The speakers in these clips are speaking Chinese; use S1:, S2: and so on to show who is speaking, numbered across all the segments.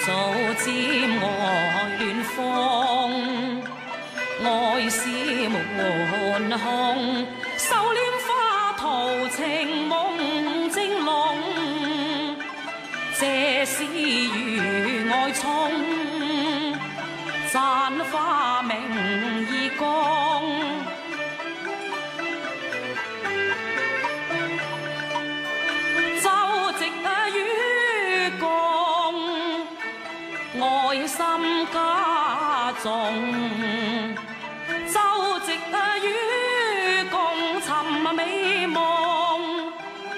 S1: 早佔愛戀風，愛是滿空，收斂花途情夢正濃，這是如愛葱，讚花明意光。愛心加重，舟席與共尋美夢。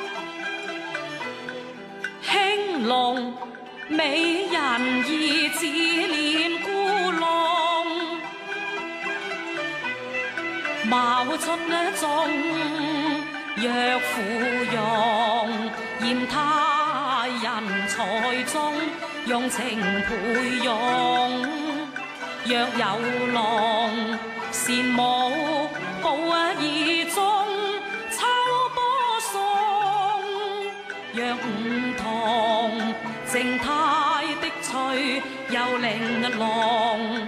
S1: 興隆美人兒自憐故弄，貌出眾若芙蓉，嫌他人才中。用情培養，若有lòng，羨慕報意中，秋波送。若唔同，靜態的趣又玲瓏。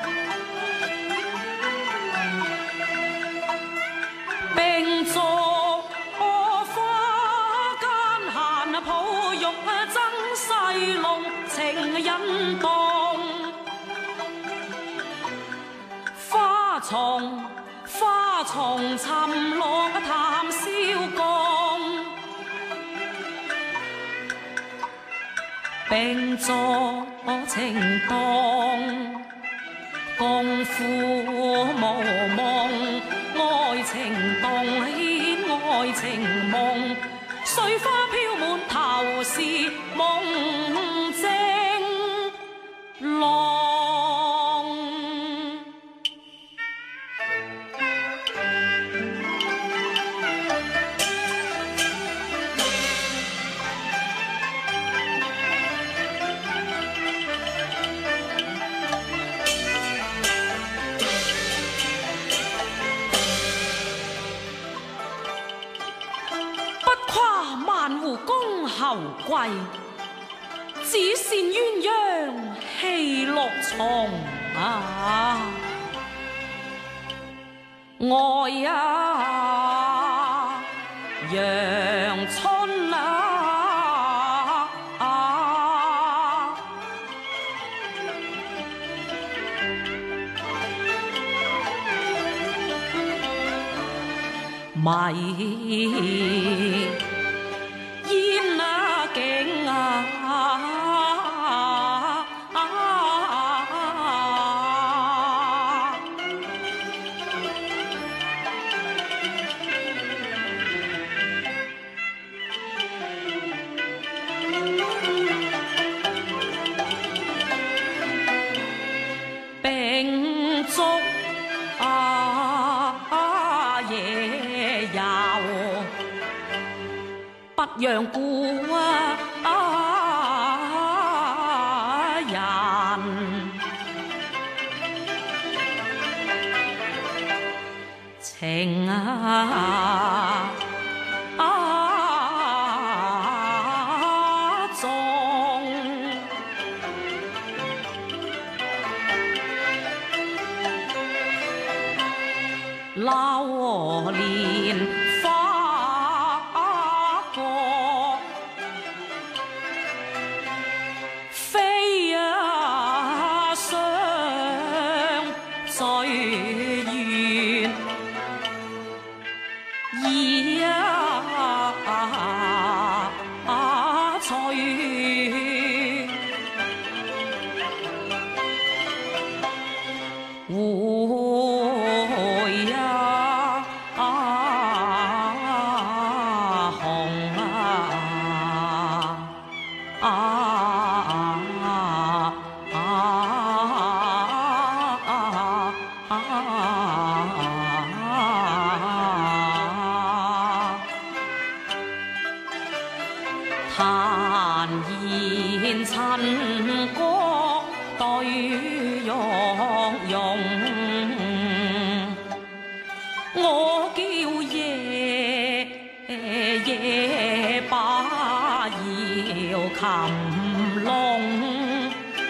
S1: 並坐荷花間閒抱玉爭細弄。情引動，花叢沉落談笑共，並坐情動，共赴無夢，愛情動牽愛情夢，水花飄滿頭是夢境浪。不跨萬湖公侯貴，只羨鴛鴦戲綠松啊！愛啊，陽春啊！迷煙啊景啊！並足夜遊，不讓故人情重。流連花過，飛上最遠，意趣。彈言塵歌對玉容，我叫夜夜把搖琴弄。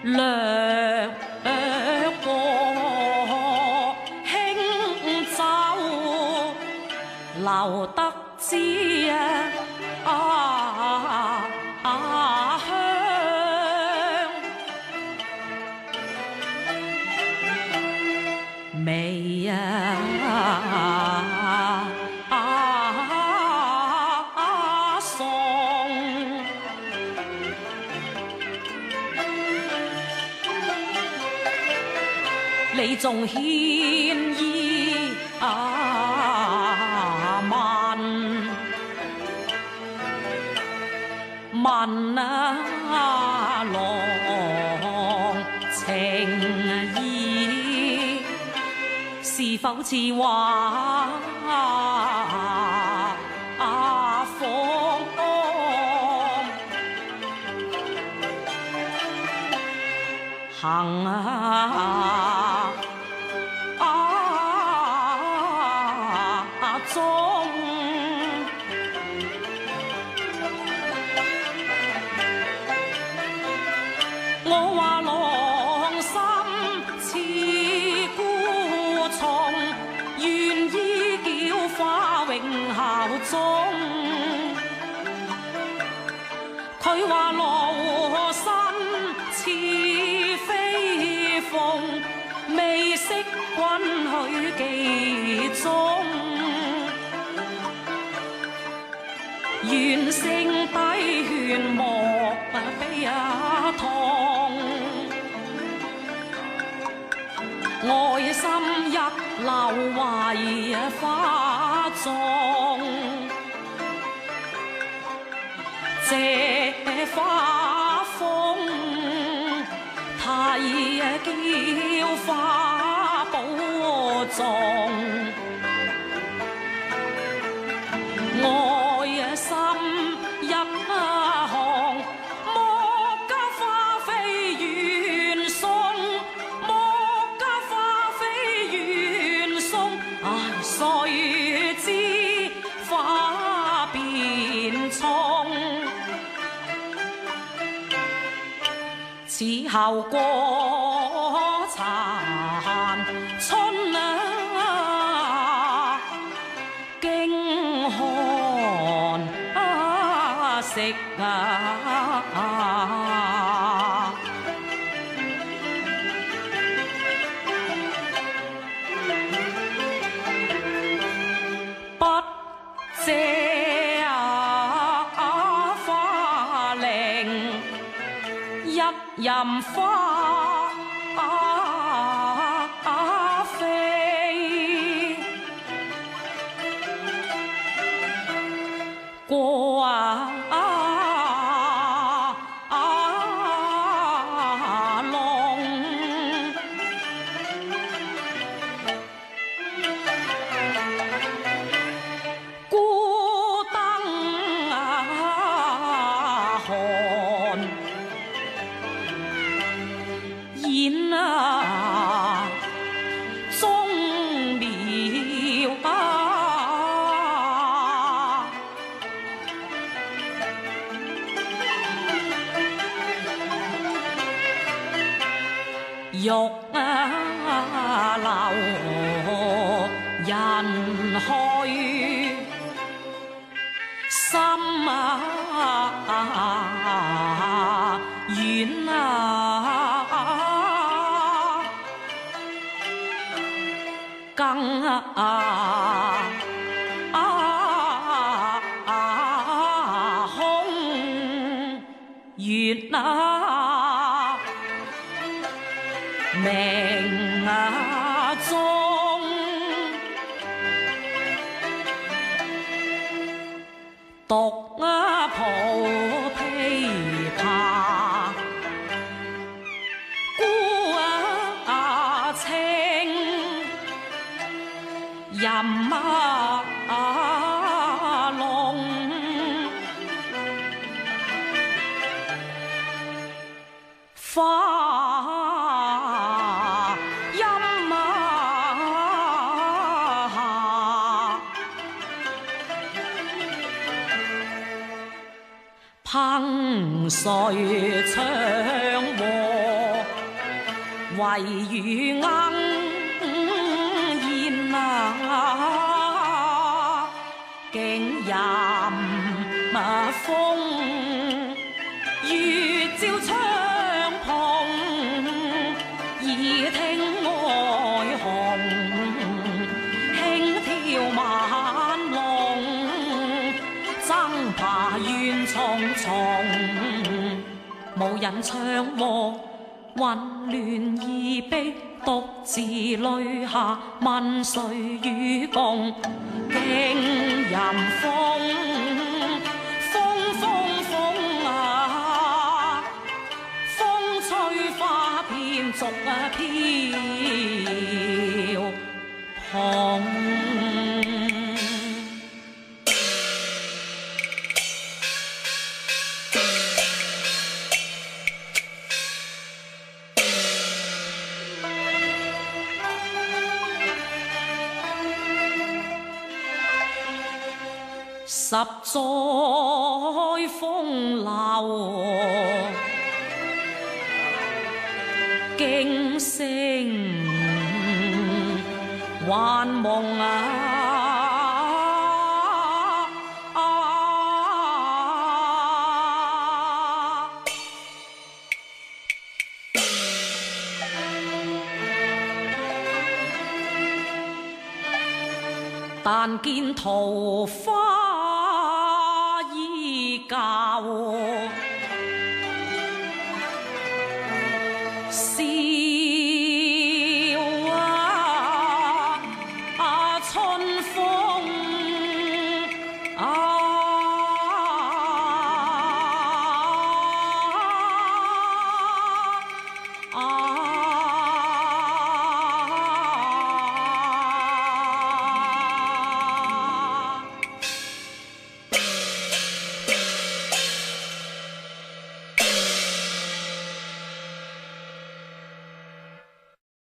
S1: 掠過輕舟，留得知鄉。美餸，你仲獻意問郎情意是否似畫風？行中，我話郎心似孤蟲，願依繳花永效忠。佢話羅身似飛鳳，未識君許記蹤。怨聲低勸莫悲痛，愛心一流為花種。這花風太嬌花寶重，愛心一行，莫家花飛遠送，莫家花飛遠送。唉，誰知花變葱，此後過殘春經寒食不謝花令一任花飛，過龍，孤燈寒，演中苗玉流人去，心遠更空月明中，獨抱琵琶，孤清任龍，花陰下，烹碎窗和為如硬燕啊，竟任風月照窗篷，耳聽愛紅，輕跳晚龍，爭爬怨重重，無人唱和。混亂意悲，獨自淚下問誰與共？竟任風啊，風吹花片逐飄紅。十載風流，驚聲幻夢啊！但見桃花依舊，笑